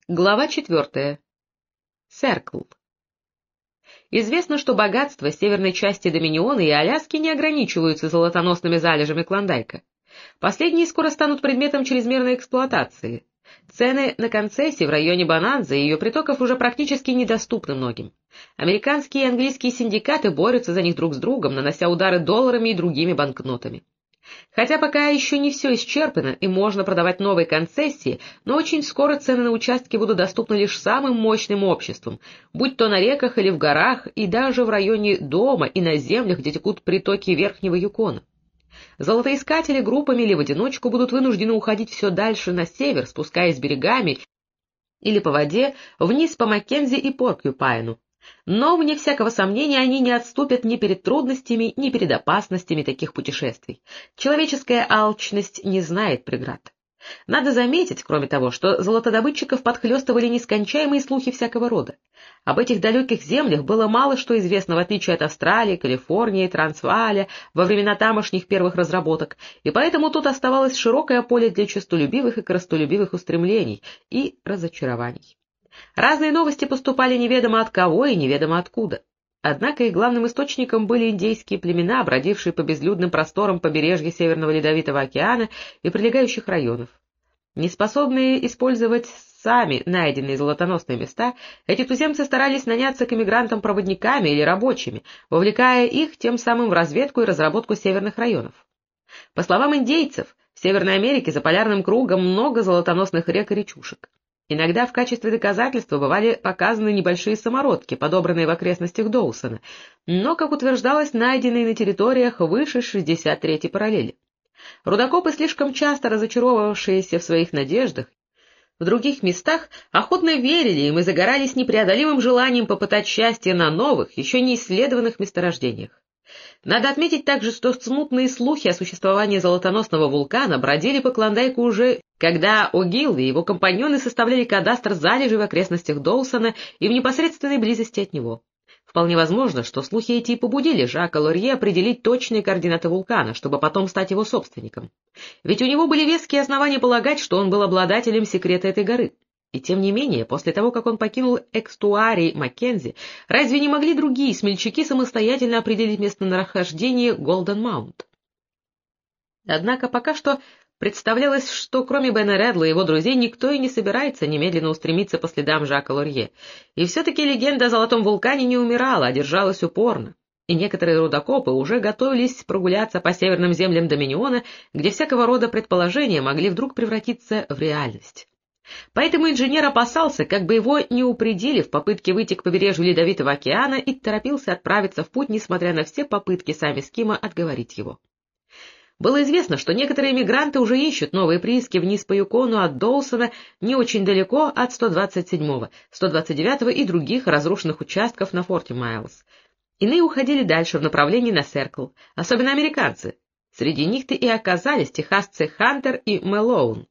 Глава 4. Серкл. Известно, что богатства северной части Доминиона и Аляски не ограничиваются золотоносными залежами Клондайка. Последние скоро станут предметом чрезмерной эксплуатации. Цены на концессии в районе Бонанза и ее притоков уже практически недоступны многим. Американские и английские синдикаты борются за них друг с другом, нанося удары долларами и другими банкнотами. Хотя пока еще не все исчерпано и можно продавать новые концессии, но очень скоро цены на участки будут доступны лишь самым мощным обществам, будь то на реках или в горах, и даже в районе дома и на землях, где текут притоки Верхнего Юкона. Золотоискатели группами или в одиночку будут вынуждены уходить все дальше на север, спускаясь берегами или по воде вниз по Маккензи и Поркьюпайну. Но, вне всякого сомнения, они не отступят ни перед трудностями, ни перед опасностями таких путешествий. Человеческая алчность не знает преград. Надо заметить, кроме того, что золотодобытчиков подхлестывали нескончаемые слухи всякого рода. Об этих далеких землях было мало что известно, в отличие от Австралии, Калифорнии, Трансвааля, во времена тамошних первых разработок, и поэтому тут оставалось широкое поле для честолюбивых и корыстолюбивых устремлений и разочарований. Разные новости поступали неведомо от кого и неведомо откуда. Однако их главным источником были индейские племена, бродившие по безлюдным просторам побережья Северного Ледовитого океана и прилегающих районов. Неспособные использовать сами найденные золотоносные места, эти туземцы старались наняться к эмигрантам-проводниками или рабочими, вовлекая их тем самым в разведку и разработку северных районов. По словам индейцев, в Северной Америке за полярным кругом много золотоносных рек и речушек. Иногда в качестве доказательства бывали показаны небольшие самородки, подобранные в окрестностях Доусона, но, как утверждалось, найденные на территориях выше 63-й параллели. Рудокопы, слишком часто разочаровавшиеся в своих надеждах, в других местах охотно верили им и загорались непреодолимым желанием попытать счастье на новых, еще не исследованных месторождениях. Надо отметить также, что смутные слухи о существовании золотоносного вулкана бродили по Клондайку уже, когда О'Гилл и его компаньоны составляли кадастр залежей в окрестностях Доусона и в непосредственной близости от него. Вполне возможно, что слухи эти и побудили Жака Лорье определить точные координаты вулкана, чтобы потом стать его собственником. Ведь у него были веские основания полагать, что он был обладателем секрета этой горы. И тем не менее, после того, как он покинул эстуарий Маккензи, разве не могли другие смельчаки самостоятельно определить местонахождение Голден-Маунт? Однако пока что представлялось, что кроме Бена Редла и его друзей никто и не собирается немедленно устремиться по следам Жака Лорье. И все-таки легенда о Золотом вулкане не умирала, а держалась упорно. И некоторые рудокопы уже готовились прогуляться по северным землям Доминиона, где всякого рода предположения могли вдруг превратиться в реальность. Поэтому инженер опасался, как бы его не упредили в попытке выйти к побережью Ледовитого океана, и торопился отправиться в путь, несмотря на все попытки сами Скима отговорить его. Было известно, что некоторые мигранты уже ищут новые прииски вниз по Юкону от Доусона, не очень далеко от 127-го, 129-го и других разрушенных участков на Форти Майлз. Иные уходили дальше в направлении на Серкл, особенно американцы. Среди них-то и оказались техасцы Хантер и Мэлоун.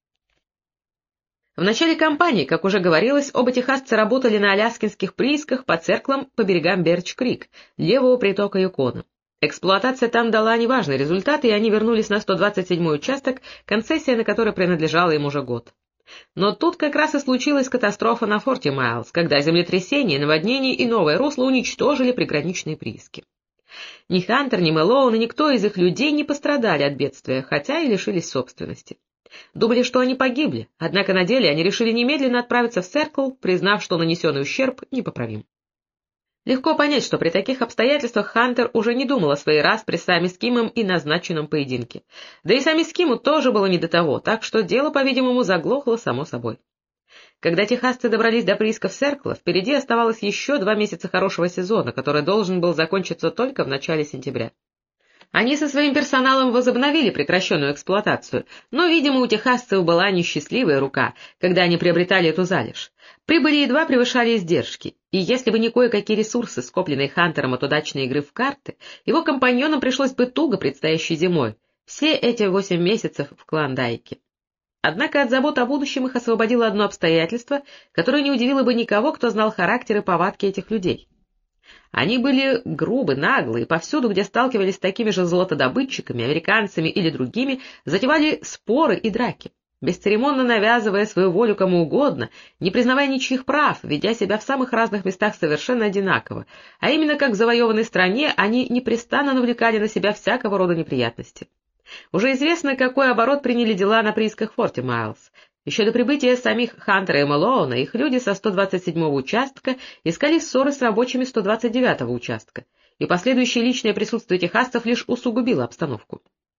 В начале кампании, как уже говорилось, оба техасца работали на аляскинских приисках под Серклом по берегам Берч-Крик, левого притока Юкона. Эксплуатация там дала неважный результат, и они вернулись на 127-й участок, концессия на который принадлежала им уже год. Но тут как раз и случилась катастрофа на Форти Майлз, когда землетрясение, наводнение и новое русло уничтожили приграничные прииски. Ни Хантер, ни Мэлоун и никто из их людей не пострадали от бедствия, хотя и лишились собственности. Думали, что они погибли, однако на деле они решили немедленно отправиться в Серкл, признав, что нанесенный ущерб непоправим. Легко понять, что при таких обстоятельствах Хантер уже не думал о своей распре с сами Скимом и назначенном поединке. Да и сами Скиму тоже было не до того, так что дело, по-видимому, заглохло само собой. Когда техасцы добрались до приисков Серкла, впереди оставалось еще 2 месяца хорошего сезона, который должен был закончиться только в начале сентября. Они со своим персоналом возобновили прекращенную эксплуатацию, но, видимо, у техасцев была несчастливая рука, когда они приобретали эту залежь. Прибыли едва превышали издержки, и если бы не кое-какие ресурсы, скопленные Хантером от удачной игры в карты, его компаньонам пришлось бы туго предстоящей зимой, все эти 8 месяцев в Клондайке. Однако от забот о будущем их освободило одно обстоятельство, которое не удивило бы никого, кто знал характер и повадки этих людей. Они были грубы, наглы, и повсюду, где сталкивались с такими же золотодобытчиками, американцами или другими, затевали споры и драки. бесцеремонно навязывая свою волю кому угодно, не признавая ничьих прав, ведя себя в самых разных местах совершенно одинаково, а именно как в завоеванной стране они непрестанно навлекали на себя всякого рода неприятности. Уже известно, какой оборот приняли дела на приисках Форти Майлз. Еще до прибытия самих Хантера и Мэлоуна их люди со 127-го участка искали ссоры с рабочими 129-го участка, и последующее личное присутствие техасцев лишь усугубило обстановку.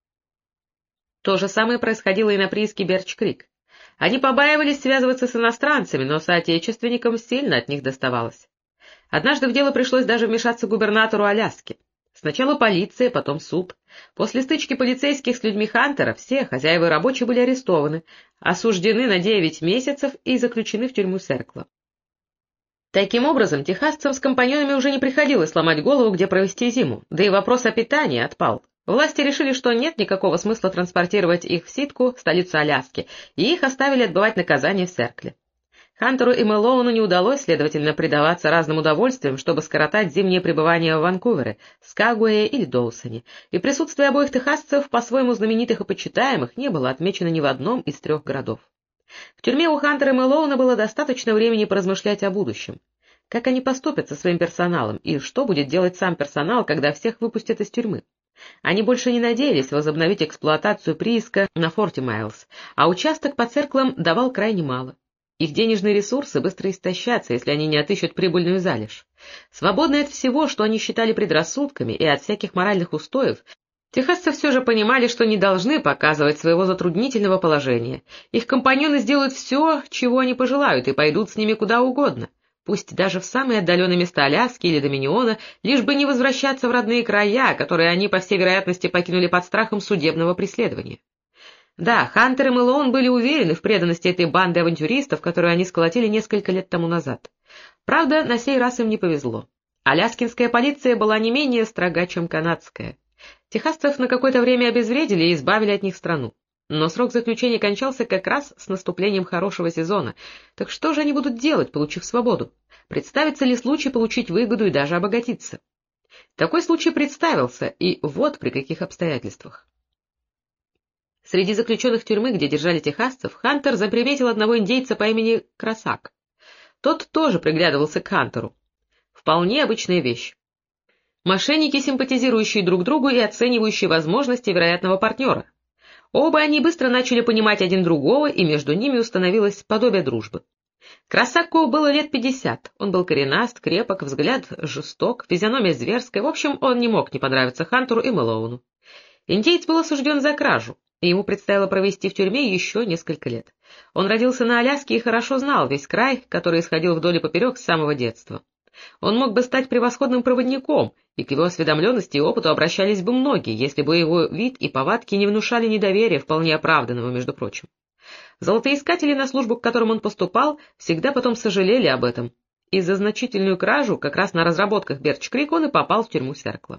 То же самое происходило и на прииске Берч-Крик. Они побаивались связываться с иностранцами, но соотечественникам сильно от них доставалось. Однажды в дело пришлось даже вмешаться губернатору Аляски. Сначала полиция, потом суд. После стычки полицейских с людьми Хантера все хозяева и рабочие были арестованы, осуждены на 9 месяцев и заключены в тюрьму Серкла. Таким образом, техасцам с компаньонами уже не приходилось ломать голову, где провести зиму, да и вопрос о питании отпал. Власти решили, что нет никакого смысла транспортировать их в Ситку, столицу Аляски, и их оставили отбывать наказание в Серкле. Хантеру и Мэлоуну не удалось, следовательно, предаваться разным удовольствиям, чтобы скоротать зимнее пребывание в Ванкувере, Скагуэе или Доусоне, и присутствие обоих техасцев, по-своему знаменитых и почитаемых, не было отмечено ни в одном из 3 городов. В тюрьме у Хантера и Мэлоуна было достаточно времени поразмышлять о будущем. Как они поступят со своим персоналом, и что будет делать сам персонал, когда всех выпустят из тюрьмы? Они больше не надеялись возобновить эксплуатацию прииска на Форти Майлз, а участок под Серклом давал крайне мало. Их денежные ресурсы быстро истощатся, если они не отыщут прибыльную залежь. Свободные от всего, что они считали предрассудками, и от всяких моральных устоев, техасцы все же понимали, что не должны показывать своего затруднительного положения. Их компаньоны сделают все, чего они пожелают, и пойдут с ними куда угодно, пусть даже в самые отдаленные места Аляски или Доминиона, лишь бы не возвращаться в родные края, которые они, по всей вероятности, покинули под страхом судебного преследования. Да, Хантер и Мэлоун были уверены в преданности этой банды авантюристов, которую они сколотили несколько лет тому назад. Правда, на сей раз им не повезло. Аляскинская полиция была не менее строга, чем канадская. Техасцев на какое-то время обезвредили и избавили от них страну. Но срок заключения кончался как раз с наступлением хорошего сезона. Так что же они будут делать, получив свободу? Представится ли случай получить выгоду и даже обогатиться? Такой случай представился, и вот при каких обстоятельствах. Среди заключенных тюрьмы, где держали техасцев, Хантер заприметил одного индейца по имени Красак. Тот тоже приглядывался к Хантеру. Вполне обычная вещь. Мошенники, симпатизирующие друг другу и оценивающие возможности вероятного партнера. Оба они быстро начали понимать один другого, и между ними установилось подобие дружбы. Красаку было лет 50, он был коренаст, крепок, взгляд жесток, физиономия зверская, в общем, он не мог не понравиться Хантеру и Мэлоуну. Индеец был осужден за кражу, и ему предстояло провести в тюрьме еще несколько лет. Он родился на Аляске и хорошо знал весь край, который исходил вдоль и поперек с самого детства. Он мог бы стать превосходным проводником, и к его осведомленности и опыту обращались бы многие, если бы его вид и повадки не внушали недоверия, вполне оправданного, между прочим. Золотоискатели, на службу к которым он поступал, всегда потом сожалели об этом, и за значительную кражу как раз на разработках Берч-Крик он и попал в тюрьму Серкла.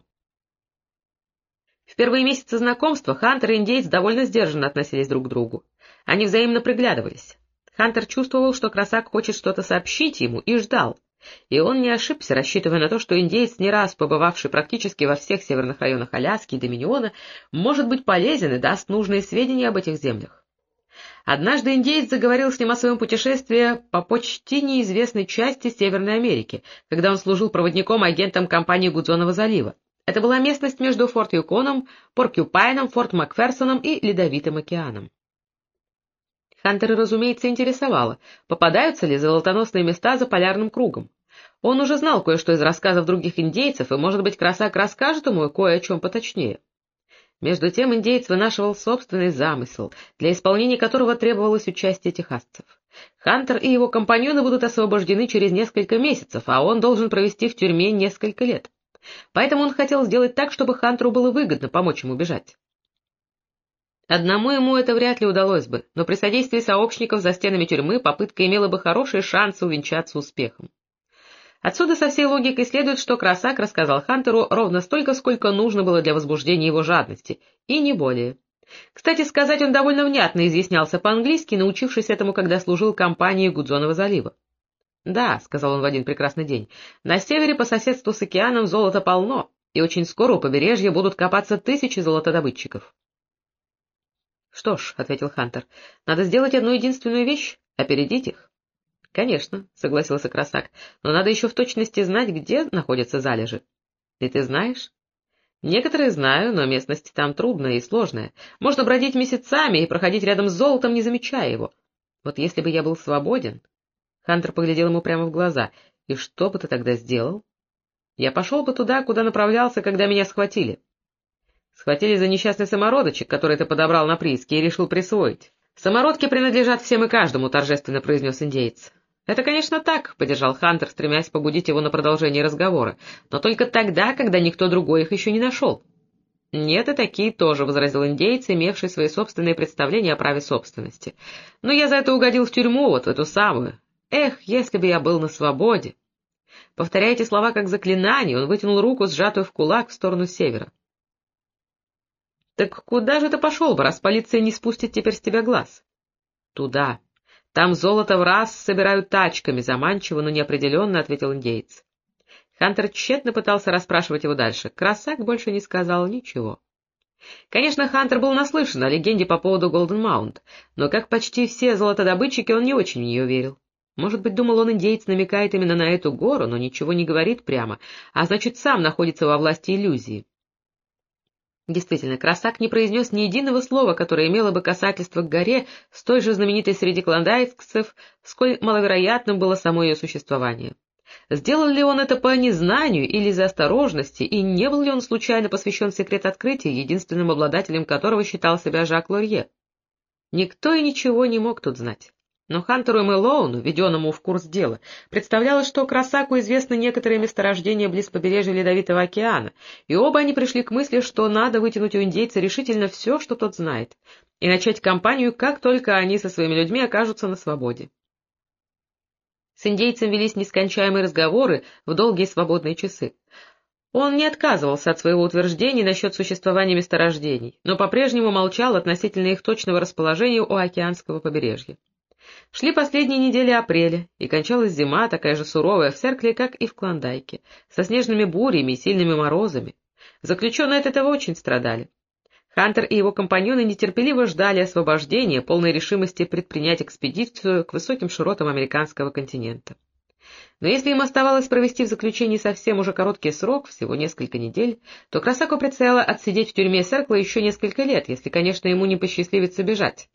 В первые месяцы знакомства Хантер и индейец довольно сдержанно относились друг к другу. Они взаимно приглядывались. Хантер чувствовал, что Красак хочет что-то сообщить ему, и ждал. И он не ошибся, рассчитывая на то, что индеец, не раз побывавший практически во всех северных районах Аляски и Доминиона, может быть полезен и даст нужные сведения об этих землях. Однажды индеец заговорил с ним о своем путешествии по почти неизвестной части Северной Америки, когда он служил проводником-агентом компании Гудзонова залива. Это была местность между Форт Юконом, Поркьюпайном, Форт Макферсоном и Ледовитым океаном. Хантера, разумеется, интересовало, попадаются ли золотоносные места за полярным кругом. Он уже знал кое-что из рассказов других индейцев, и, может быть, Красак расскажет ему кое о чем поточнее. Между тем индеец вынашивал собственный замысел, для исполнения которого требовалось участие техасцев. Хантер и его компаньоны будут освобождены через несколько месяцев, а он должен провести в тюрьме несколько лет. Поэтому он хотел сделать так, чтобы Хантеру было выгодно помочь ему бежать. Одному ему это вряд ли удалось бы, но при содействии сообщников за стенами тюрьмы попытка имела бы хорошие шансы увенчаться успехом. Отсюда со всей логикой следует, что Красак рассказал Хантеру ровно столько, сколько нужно было для возбуждения его жадности, и не более. Кстати сказать, он довольно внятно изъяснялся по-английски, научившись этому, когда служил компании Гудзонова залива. «Да», — сказал он в один прекрасный день, — «на севере по соседству с океаном золота полно, и очень скоро у побережья будут копаться тысячи золотодобытчиков». Что ж, — ответил Хантер, — надо сделать одну единственную вещь — опередить их. — Конечно, — согласился Красак, — но надо еще в точности знать, где находятся залежи. — И ты знаешь? — Некоторые знаю, но местность там трудная и сложная. Можно бродить месяцами и проходить рядом с золотом, не замечая его. Вот если бы я был свободен... Хантер поглядел ему прямо в глаза. — И что бы ты тогда сделал? — Я пошел бы туда, куда направлялся, когда меня схватили. — Схватили за несчастный самородочек, который ты подобрал на прииске, и решил присвоить. — Самородки принадлежат всем и каждому, — торжественно произнес индеец. — Это, конечно, так, — поддержал Хантер, стремясь побудить его на продолжение разговора, — но только тогда, когда никто другой их еще не нашел. — Нет, и такие тоже, — возразил индеец, имевший свои собственные представления о праве собственности. — Но я за это угодил в тюрьму, вот в эту самую. Эх, если бы я был на свободе! Повторяя эти слова как заклинание, он вытянул руку, сжатую в кулак, в сторону севера. — Так куда же ты пошел бы, раз полиция не спустит теперь с тебя глаз? — Туда. Там золото в раз собирают тачками, — заманчиво, но неопределенно ответил индеец. Хантер тщетно пытался расспрашивать его дальше. Красак больше не сказал ничего. Конечно, Хантер был наслышан о легенде по поводу Голден Маунт, но, как почти все золотодобытчики, он не очень в нее верил. Может быть, думал он, индеец намекает именно на эту гору, но ничего не говорит прямо, а значит, сам находится во власти иллюзии. Действительно, Красак не произнес ни единого слова, которое имело бы касательство к горе, столь же знаменитой среди клондайкцев, сколь маловероятным было само ее существование. Сделал ли он это по незнанию или из-за осторожности, и не был ли он случайно посвящен в секрет открытия, единственным обладателем которого считал себя Жак Лорье? Никто и ничего не мог тут знать. Но Хантеру и Мэлоуну, введенному в курс дела, представлялось, что Красаку известны некоторые месторождения близ побережья Ледовитого океана, и оба они пришли к мысли, что надо вытянуть у индейца решительно все, что тот знает, и начать кампанию, как только они со своими людьми окажутся на свободе. С индейцем велись нескончаемые разговоры в долгие свободные часы. Он не отказывался от своего утверждения насчет существования месторождений, но по-прежнему молчал относительно их точного расположения у океанского побережья. Шли последние недели апреля, и кончалась зима, такая же суровая в Серкле, как и в Клондайке, со снежными бурями и сильными морозами. Заключенные от этого очень страдали. Хантер и его компаньоны нетерпеливо ждали освобождения, полной решимости предпринять экспедицию к высоким широтам американского континента. Но если им оставалось провести в заключении совсем уже короткий срок, всего несколько недель, то Красаку предстояло отсидеть в тюрьме Серкла еще несколько лет, если, конечно, ему не посчастливится бежать.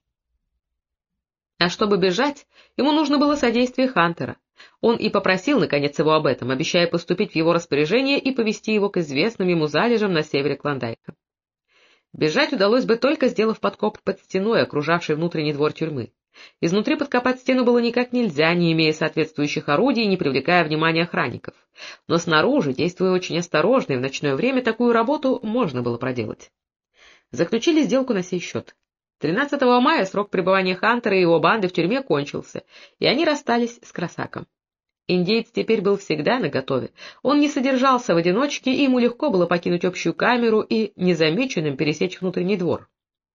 А чтобы бежать, ему нужно было содействие Хантера. Он и попросил, наконец, его об этом, обещая поступить в его распоряжение и повести его к известным ему залежам на севере Клондайка. Бежать удалось бы, только сделав подкоп под стеной, окружавшей внутренний двор тюрьмы. Изнутри подкопать стену было никак нельзя, не имея соответствующих орудий и не привлекая внимания охранников. Но снаружи, действуя очень осторожно и в ночное время, такую работу можно было проделать. Заключили сделку на сей счет. 13 мая срок пребывания Хантера и его банды в тюрьме кончился, и они расстались с Красаком. Индеец теперь был всегда наготове. Он не содержался в одиночке, и ему легко было покинуть общую камеру и незамеченным пересечь внутренний двор.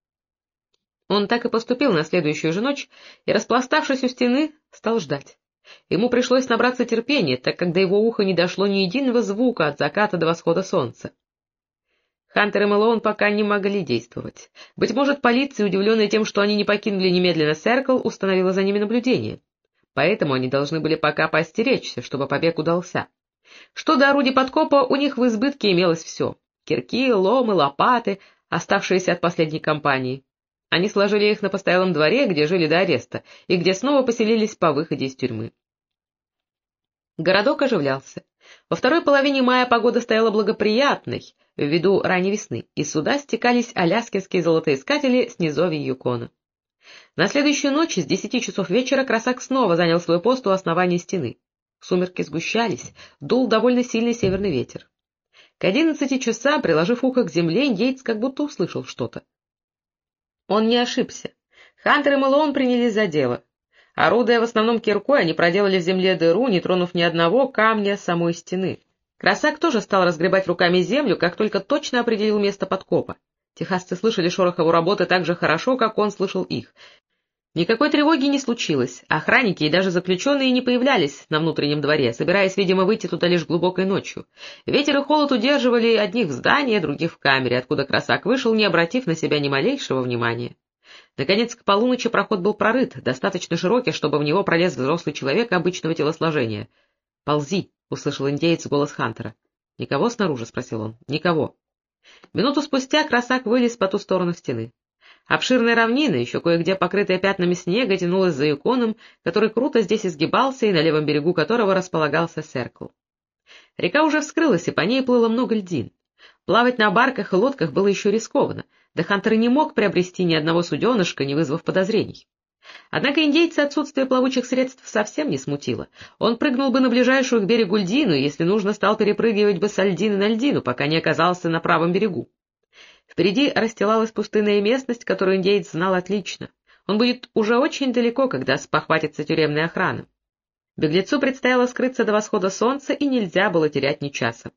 Он так и поступил на следующую же ночь и, распластавшись у стены, стал ждать. Ему пришлось набраться терпения, так как до его уха не дошло ни единого звука от заката до восхода солнца. Хантер и Мэлоун пока не могли действовать. Быть может, полиция, удивленная тем, что они не покинули немедленно Серкл, установила за ними наблюдение. Поэтому они должны были пока поостеречься, чтобы побег удался. Что до орудий подкопа, у них в избытке имелось все — кирки, ломы, лопаты, оставшиеся от последней кампании. Они сложили их на постоялом дворе, где жили до ареста, и где снова поселились по выходе из тюрьмы. Городок оживлялся. Во второй половине мая погода стояла благоприятной, ввиду ранней весны, и сюда стекались аляскинские золотоискатели с низовий Юкона. На следующую ночь с 10 часов вечера Красак снова занял свой пост у основания стены. Сумерки сгущались, дул довольно сильный северный ветер. К 11 часам, приложив ухо к земле, индеец как будто услышал что-то. Он не ошибся. Хантер и Мэлоун принялись за дело. Орудуя в основном киркой, они проделали в земле дыру, не тронув ни одного камня самой стены. Красак тоже стал разгребать руками землю, как только точно определил место подкопа. Техасцы слышали шорох его работы так же хорошо, как он слышал их. Никакой тревоги не случилось, охранники и даже заключенные не появлялись на внутреннем дворе, собираясь, видимо, выйти туда лишь глубокой ночью. Ветер и холод удерживали одних в здании, других в камере, откуда Красак вышел, не обратив на себя ни малейшего внимания. Наконец, к полуночи проход был прорыт, достаточно широкий, чтобы в него пролез взрослый человек обычного телосложения. «Ползи!» — услышал индеец голос Хантера. «Никого снаружи?» — спросил он. «Никого». Минуту спустя красак вылез по ту сторону стены. Обширная равнина, еще кое-где покрытая пятнами снега, тянулась за Юконом, который круто здесь изгибался и на левом берегу которого располагался Серкл. Река уже вскрылась, и по ней плыло много льдин. Плавать на барках и лодках было еще рискованно, да Хантер и не мог приобрести ни одного суденышка, не вызвав подозрений. Однако индейца отсутствие плавучих средств совсем не смутило. Он прыгнул бы на ближайшую к берегу льдину, и, если нужно, стал перепрыгивать бы со льдины на льдину, пока не оказался на правом берегу. Впереди расстилалась пустынная местность, которую индеец знал отлично. Он будет уже очень далеко, когда спохватится тюремная охрана. Беглецу предстояло скрыться до восхода солнца, и нельзя было терять ни часа.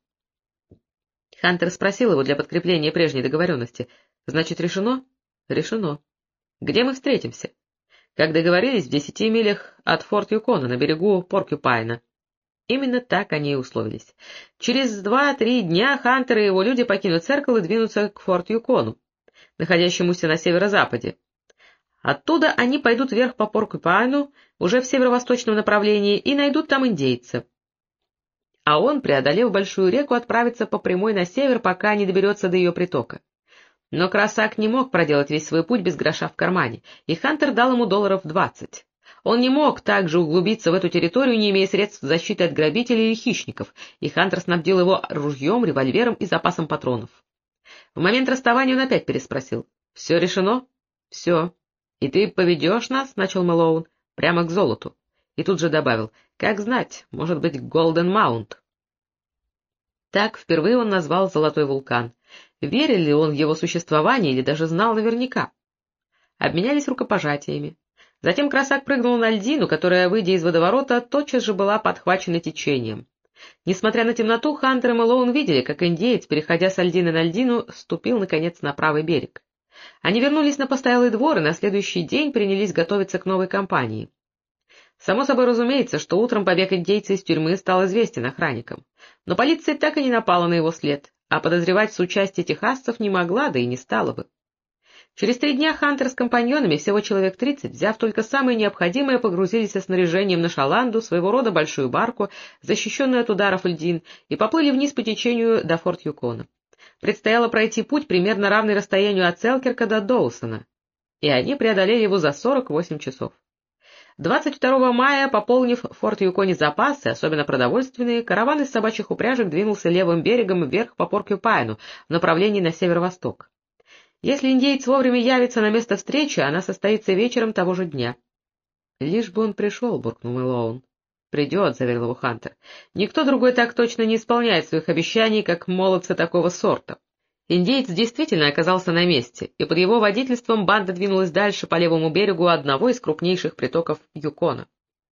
Хантер спросил его для подкрепления прежней договоренности. — Значит, решено? — Решено. — Где мы встретимся? — Как договорились, в 10 милях от форт Юкона, на берегу Поркюпайна. Именно так они и условились. Через 2-3 дня Хантер и его люди покинут Серкл и двинутся к форт Юкону, находящемуся на северо-западе. Оттуда они пойдут вверх по Поркюпайну, уже в северо-восточном направлении, и найдут там индейца. А он, преодолев большую реку, отправится по прямой на север, пока не доберется до ее притока. Но красак не мог проделать весь свой путь без гроша в кармане, и Хантер дал ему $20. Он не мог также углубиться в эту территорию, не имея средств защиты от грабителей или хищников, и Хантер снабдил его ружьем, револьвером и запасом патронов. В момент расставания он опять переспросил. — Все решено? — Все. — И ты поведешь нас, — начал Мэлоун, — прямо к золоту. И тут же добавил: — Как знать, может быть, Голден Маунт. Так впервые он назвал Золотой вулкан. Верил ли он в его существование или даже знал наверняка? Обменялись рукопожатиями. Затем красак прыгнул на льдину, которая, выйдя из водоворота, тотчас же была подхвачена течением. Несмотря на темноту, Хантер и Мэлоун видели, как индеец, переходя со льдины на льдину, ступил, наконец, на правый берег. Они вернулись на постоялый двор и на следующий день принялись готовиться к новой кампании. Само собой разумеется, что утром побег индейца из тюрьмы стал известен охранникам. Но полиция так и не напала на его след, а подозревать в соучастии техасцев не могла, да и не стала бы. Через 3 дня Хантер с компаньонами, всего человек 30, взяв только самое необходимое, погрузились со снаряжением на шаланду, своего рода большую барку, защищенную от ударов льдин, и поплыли вниз по течению до форт Юкона. Предстояло пройти путь, примерно равный расстоянию от Селкирка до Доусона, и они преодолели его за 48 часов. 22 мая, пополнив в форт Юконе запасы, особенно продовольственные, караван из собачьих упряжек двинулся левым берегом вверх по Поркюпайну в направлении на северо-восток. Если индеец вовремя явится на место встречи, она состоится вечером того же дня. — Лишь бы он пришел, — буркнул Мэлоун. — Придет, — заверил его Хантер. — Никто другой так точно не исполняет своих обещаний, как молодцы такого сорта. Индеец действительно оказался на месте, и под его водительством банда двинулась дальше по левому берегу одного из крупнейших притоков Юкона.